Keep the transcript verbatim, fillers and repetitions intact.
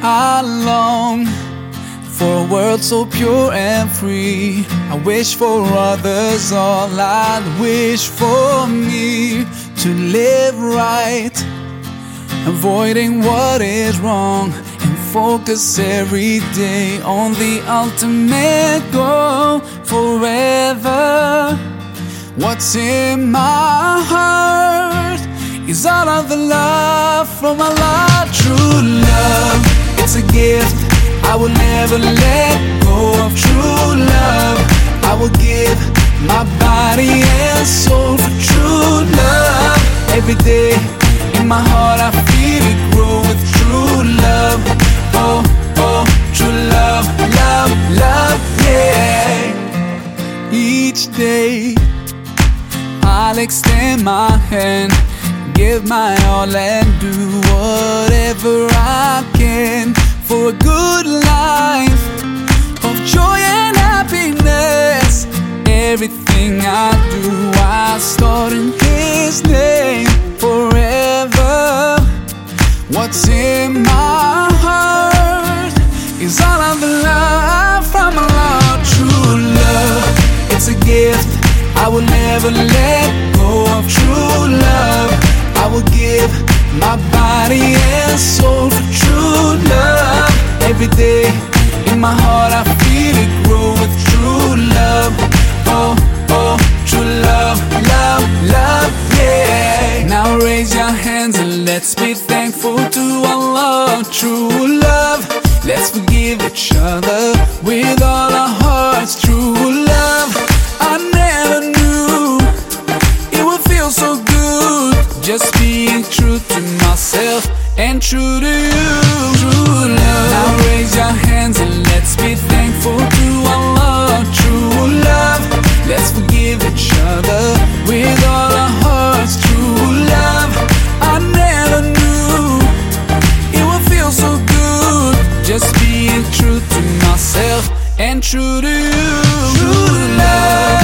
I long for a world so pure and free. I wish for others all I'd wish for me, to live right, avoiding what is wrong, and focus every day on the ultimate goal. Forever, what's in my heart is all of the love from Allah. True love, it's a gift I will never let go of. True love, I will give my body and soul for true love. Every day in my heart I feel it grow with true love. Oh, oh, true love, love, love, yeah. Each day I'll extend my hand, give my all and do whatever I can for a good life of joy and happiness. Everything I do, I start in His name. Forever, what's in my heart is all of the love from Allah. True love, it's a gift I will never let go of. True love, I will give my body and soul for true love. Every day in my heart I feel it grow with true love. Oh, oh, true love, love, love, yeah. Now raise your hands and let's be thankful to Allah. True love, let's forgive each other with all our hearts. True love, I never knew it would feel so good, just being true to myself and true to you. True love, now raise your hands and let's be thankful to Allah. True love, let's forgive each other with all our hearts. True love, I never knew it would feel so good, just being true to myself and true to you. True love.